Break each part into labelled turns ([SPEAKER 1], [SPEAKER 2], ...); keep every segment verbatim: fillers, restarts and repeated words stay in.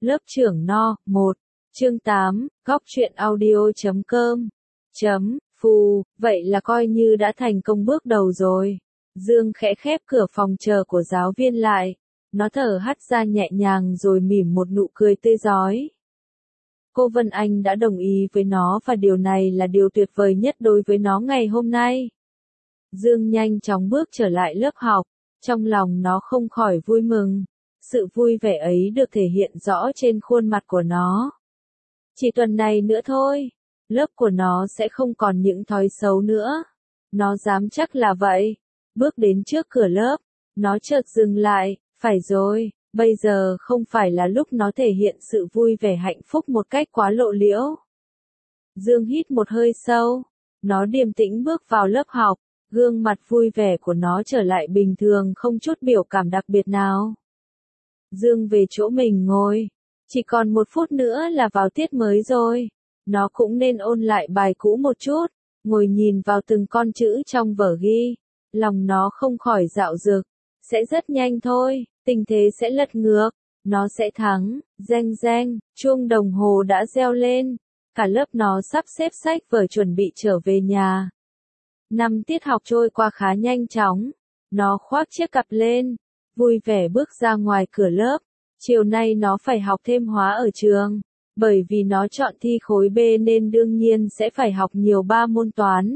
[SPEAKER 1] Lớp trưởng no, một. Chương tám, góc truyện audio chấm com. Chấm, phù, vậy là coi như đã thành công bước đầu rồi. Dương khẽ khép cửa phòng chờ của giáo viên lại. Nó thở hắt ra nhẹ nhàng rồi mỉm một nụ cười tươi rói. Cô Vân Anh đã đồng ý với nó và điều này là điều tuyệt vời nhất đối với nó ngày hôm nay. Dương nhanh chóng bước trở lại lớp học, trong lòng nó không khỏi vui mừng. Sự vui vẻ ấy được thể hiện rõ trên khuôn mặt của nó. Chỉ tuần này nữa thôi, lớp của nó sẽ không còn những thói xấu nữa. Nó dám chắc là vậy. Bước đến trước cửa lớp, nó chợt dừng lại, phải rồi, bây giờ không phải là lúc nó thể hiện sự vui vẻ hạnh phúc một cách quá lộ liễu. Dương hít một hơi sâu, nó điềm tĩnh bước vào lớp học, gương mặt vui vẻ của nó trở lại bình thường không chút biểu cảm đặc biệt nào. Dương về chỗ mình ngồi, chỉ còn một phút nữa là vào tiết mới rồi, nó cũng nên ôn lại bài cũ một chút, ngồi nhìn vào từng con chữ trong vở ghi, lòng nó không khỏi dạo dực, sẽ rất nhanh thôi, tình thế sẽ lật ngược, nó sẽ thắng, reng reng, chuông đồng hồ đã reo lên, cả lớp nó sắp xếp sách vở chuẩn bị trở về nhà. Năm tiết học trôi qua khá nhanh chóng, nó khoác chiếc cặp lên, vui vẻ bước ra ngoài cửa lớp. Chiều nay nó phải học thêm hóa ở trường, bởi vì nó chọn thi khối B nên đương nhiên sẽ phải học nhiều ba môn toán.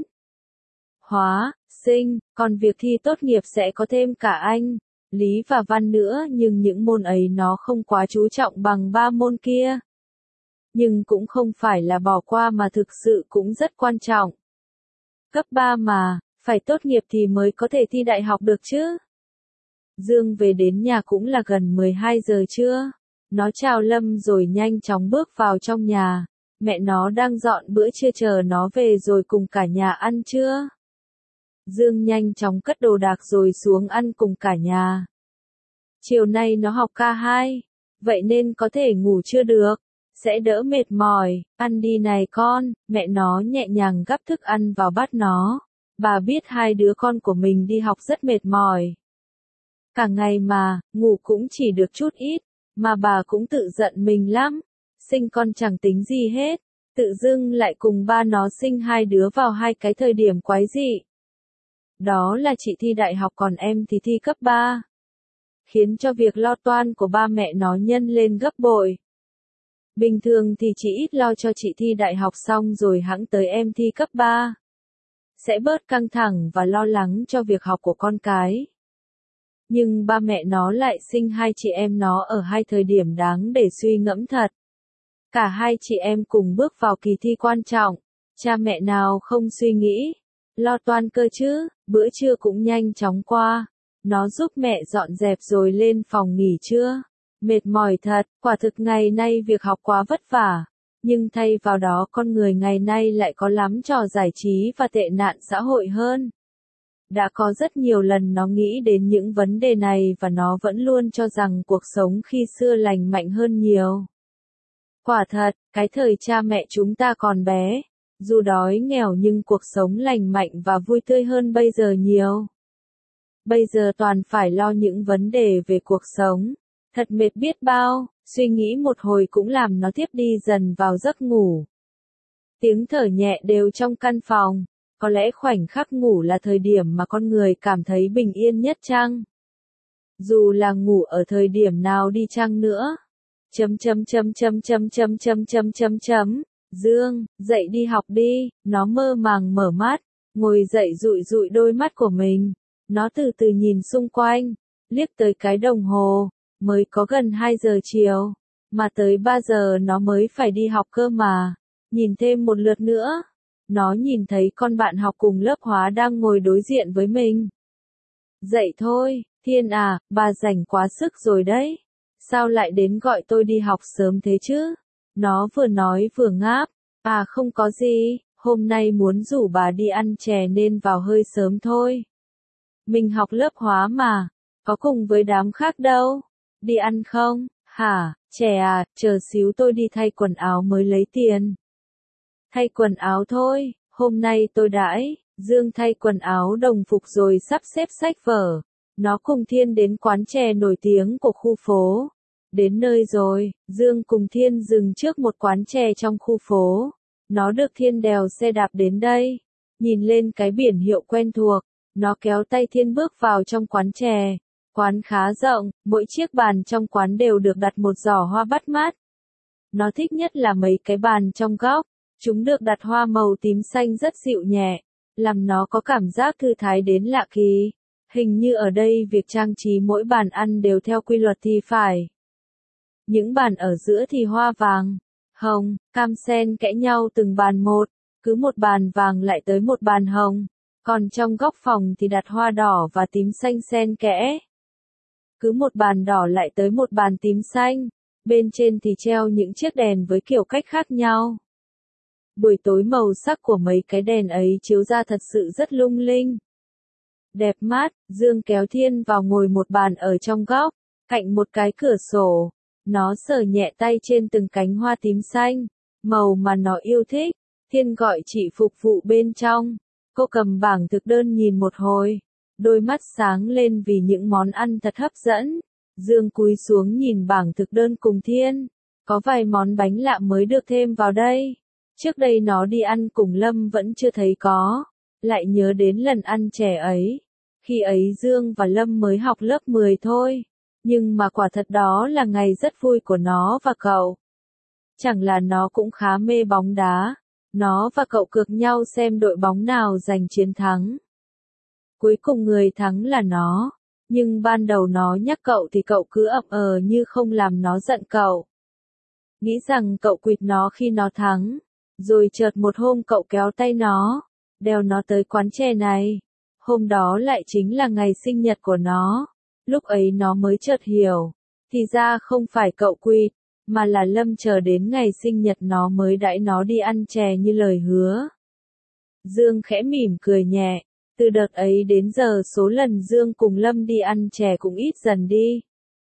[SPEAKER 1] Hóa, sinh, còn việc thi tốt nghiệp sẽ có thêm cả Anh, Lý và Văn nữa, nhưng những môn ấy nó không quá chú trọng bằng ba môn kia. Nhưng cũng không phải là bỏ qua mà thực sự cũng rất quan trọng. Cấp ba mà, phải tốt nghiệp thì mới có thể thi đại học được chứ. Dương về đến nhà cũng là gần mười hai giờ trưa. Nó chào Lâm rồi nhanh chóng bước vào trong nhà. Mẹ nó đang dọn bữa trưa chờ nó về rồi cùng cả nhà ăn trưa. Dương nhanh chóng cất đồ đạc rồi xuống ăn cùng cả nhà. Chiều nay nó học ca hai, vậy nên có thể ngủ chưa được, sẽ đỡ mệt mỏi. Ăn đi này con, mẹ nó nhẹ nhàng gắp thức ăn vào bát nó. Bà biết hai đứa con của mình đi học rất mệt mỏi. Cả ngày mà, ngủ cũng chỉ được chút ít, mà bà cũng tự giận mình lắm. Sinh con chẳng tính gì hết, tự dưng lại cùng ba nó sinh hai đứa vào hai cái thời điểm quái dị. Đó là chị thi đại học còn em thì thi cấp ba. Khiến cho việc lo toan của ba mẹ nó nhân lên gấp bội. Bình thường thì chỉ ít lo cho chị thi đại học xong rồi hẵng tới em thi cấp ba. Sẽ bớt căng thẳng và lo lắng cho việc học của con cái. Nhưng ba mẹ nó lại sinh hai chị em nó ở hai thời điểm đáng để suy ngẫm thật. Cả hai chị em cùng bước vào kỳ thi quan trọng, cha mẹ nào không suy nghĩ, lo toan cơ chứ, bữa trưa cũng nhanh chóng qua. Nó giúp mẹ dọn dẹp rồi lên phòng nghỉ trưa. Mệt mỏi thật, quả thực ngày nay việc học quá vất vả. Nhưng thay vào đó con người ngày nay lại có lắm trò giải trí và tệ nạn xã hội hơn. Đã có rất nhiều lần nó nghĩ đến những vấn đề này và nó vẫn luôn cho rằng cuộc sống khi xưa lành mạnh hơn nhiều. Quả thật, cái thời cha mẹ chúng ta còn bé, dù đói nghèo nhưng cuộc sống lành mạnh và vui tươi hơn bây giờ nhiều. Bây giờ toàn phải lo những vấn đề về cuộc sống, thật mệt biết bao, suy nghĩ một hồi cũng làm nó tiếp đi dần vào giấc ngủ. Tiếng thở nhẹ đều trong căn phòng. Có lẽ khoảnh khắc ngủ là thời điểm mà con người cảm thấy bình yên nhất chăng? Dù là ngủ ở thời điểm nào đi chăng nữa. Chấm chấm chấm chấm chấm chấm chấm chấm chấm chấm. Dương, dậy đi học đi, nó mơ màng mở mắt, ngồi dậy dụi dụi đôi mắt của mình. Nó từ từ nhìn xung quanh, liếc tới cái đồng hồ, mới có gần hai giờ chiều, mà tới ba giờ nó mới phải đi học cơ mà. Nhìn thêm một lượt nữa. Nó nhìn thấy con bạn học cùng lớp hóa đang ngồi đối diện với mình. Dậy thôi, Thiên à, bà rảnh quá sức rồi đấy. Sao lại đến gọi tôi đi học sớm thế chứ? Nó vừa nói vừa ngáp. À không có gì, hôm nay muốn rủ bà đi ăn chè nên vào hơi sớm thôi. Mình học lớp hóa mà, có cùng với đám khác đâu. Đi ăn không? Hả, chè à, chờ xíu tôi đi thay quần áo mới lấy tiền. Thay quần áo thôi, hôm nay tôi đãi. Dương thay quần áo đồng phục rồi sắp xếp sách vở. Nó cùng Thiên đến quán chè nổi tiếng của khu phố. Đến nơi rồi, Dương cùng Thiên dừng trước một quán chè trong khu phố. Nó được Thiên đèo xe đạp đến đây. Nhìn lên cái biển hiệu quen thuộc, nó kéo tay Thiên bước vào trong quán chè. Quán khá rộng, mỗi chiếc bàn trong quán đều được đặt một giỏ hoa bắt mắt. Nó thích nhất là mấy cái bàn trong góc, chúng được đặt hoa màu tím xanh rất dịu nhẹ, làm nó có cảm giác thư thái đến lạ kỳ. Hình như ở đây việc trang trí mỗi bàn ăn đều theo quy luật thì phải. Những bàn ở giữa thì hoa vàng, hồng, cam sen kẽ nhau từng bàn một, cứ một bàn vàng lại tới một bàn hồng, còn trong góc phòng thì đặt hoa đỏ và tím xanh xen kẽ. Cứ một bàn đỏ lại tới một bàn tím xanh, bên trên thì treo những chiếc đèn với kiểu cách khác nhau. Buổi tối màu sắc của mấy cái đèn ấy chiếu ra thật sự rất lung linh. Đẹp mắt, Dương kéo Thiên vào ngồi một bàn ở trong góc, cạnh một cái cửa sổ. Nó sờ nhẹ tay trên từng cánh hoa tím xanh, màu mà nó yêu thích. Thiên gọi chị phục vụ bên trong. Cô cầm bảng thực đơn nhìn một hồi, đôi mắt sáng lên vì những món ăn thật hấp dẫn. Dương cúi xuống nhìn bảng thực đơn cùng Thiên. Có vài món bánh lạ mới được thêm vào đây. Trước đây nó đi ăn cùng Lâm vẫn chưa thấy có. Lại nhớ đến lần ăn chè ấy. Khi ấy Dương và Lâm mới học lớp mười thôi. Nhưng mà quả thật đó là ngày rất vui của nó và cậu. Chẳng là nó cũng khá mê bóng đá. Nó và cậu cược nhau xem đội bóng nào giành chiến thắng. Cuối cùng người thắng là nó. Nhưng ban đầu nó nhắc cậu thì cậu cứ ậm ờ như không làm nó giận cậu. Nghĩ rằng cậu quỵt nó khi nó thắng. Rồi chợt một hôm cậu kéo tay nó, đèo nó tới quán chè này. Hôm đó lại chính là ngày sinh nhật của nó. Lúc ấy nó mới chợt hiểu. Thì ra không phải cậu quỵt, mà là Lâm chờ đến ngày sinh nhật nó mới đãi nó đi ăn chè như lời hứa. Dương khẽ mỉm cười nhẹ. Từ đợt ấy đến giờ số lần Dương cùng Lâm đi ăn chè cũng ít dần đi.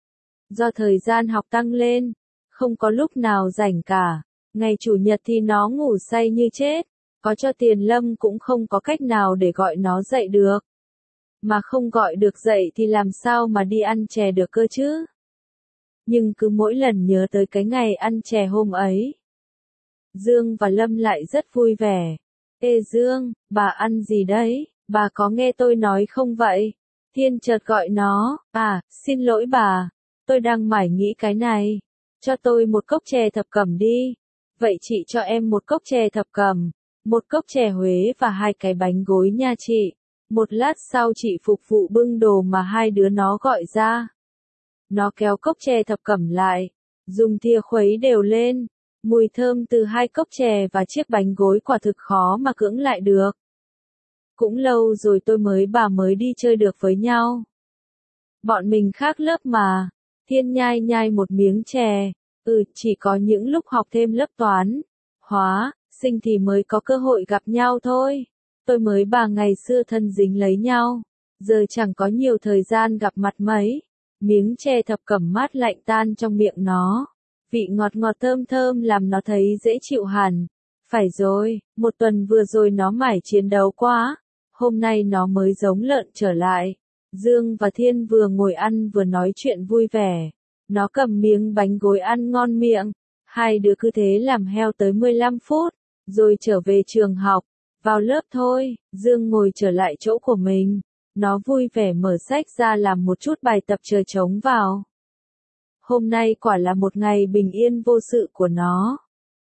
[SPEAKER 1] Do thời gian học tăng lên, không có lúc nào rảnh cả. Ngày chủ nhật thì nó ngủ say như chết. Có cho tiền Lâm cũng không có cách nào để gọi nó dậy được. Mà không gọi được dậy thì làm sao mà đi ăn chè được cơ chứ? Nhưng cứ mỗi lần nhớ tới cái ngày ăn chè hôm ấy, Dương và Lâm lại rất vui vẻ. Ê Dương, bà ăn gì đấy? Bà có nghe tôi nói không vậy? Thiên chợt gọi nó. À, xin lỗi bà. Tôi đang mải nghĩ cái này. Cho tôi một cốc chè thập cẩm đi. Vậy chị cho em một cốc chè thập cẩm, một cốc chè Huế và hai cái bánh gối nha chị. Một lát sau chị phục vụ bưng đồ mà hai đứa nó gọi ra. Nó kéo cốc chè thập cẩm lại, dùng thìa khuấy đều lên. Mùi thơm từ hai cốc chè và chiếc bánh gối quả thực khó mà cưỡng lại được. Cũng lâu rồi tôi mới bà mới đi chơi được với nhau. Bọn mình khác lớp mà. Thiên nhai nhai một miếng chè. Ừ, chỉ có những lúc học thêm lớp toán, hóa, sinh thì mới có cơ hội gặp nhau thôi. Tôi mới bà ngày xưa thân dính lấy nhau. Giờ chẳng có nhiều thời gian gặp mặt mấy. Miếng chè thập cẩm mát lạnh tan trong miệng nó. Vị ngọt ngọt thơm thơm làm nó thấy dễ chịu hẳn. Phải rồi, một tuần vừa rồi nó mải chiến đấu quá. Hôm nay nó mới giống lợn trở lại. Dương và Thiên vừa ngồi ăn vừa nói chuyện vui vẻ. Nó cầm miếng bánh gối ăn ngon miệng. Hai đứa cứ thế làm heo tới mười lăm phút. Rồi trở về trường học. Vào lớp thôi, Dương ngồi trở lại chỗ của mình. Nó vui vẻ mở sách ra làm một chút bài tập chờ trống vào. Hôm nay quả là một ngày bình yên vô sự của nó.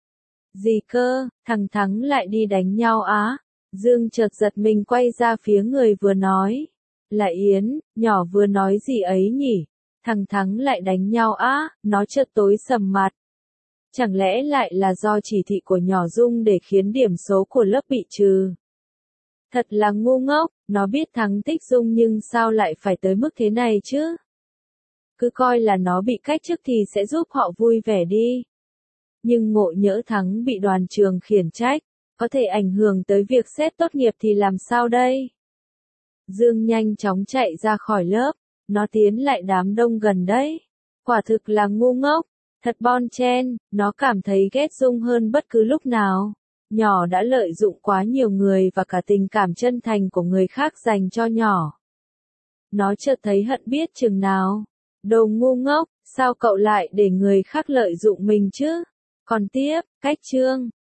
[SPEAKER 1] Gì cơ, thằng Thắng lại đi đánh nhau á? Dương chợt giật mình quay ra phía người vừa nói. Là Yến, nhỏ vừa nói gì ấy nhỉ? Thằng Thắng lại đánh nhau á? Nó chợt tối sầm mặt. Chẳng lẽ lại là do chỉ thị của nhỏ Dung để khiến điểm số của lớp bị trừ? Thật là ngu ngốc, nó biết Thắng thích Dung nhưng sao lại phải tới mức thế này chứ? Cứ coi là nó bị cách chức thì sẽ giúp họ vui vẻ đi. Nhưng ngộ nhỡ Thắng bị đoàn trường khiển trách, có thể ảnh hưởng tới việc xét tốt nghiệp thì làm sao đây? Dương nhanh chóng chạy ra khỏi lớp, nó tiến lại đám đông gần đấy. Quả thực là ngu ngốc, thật bon chen, nó cảm thấy ghét Dung hơn bất cứ lúc nào. Nhỏ đã lợi dụng quá nhiều người và cả tình cảm chân thành của người khác dành cho nhỏ. Nó chợt thấy hận biết chừng nào. Đồ ngu ngốc, Sao cậu lại để người khác lợi dụng mình chứ? Còn tiếp, cách chương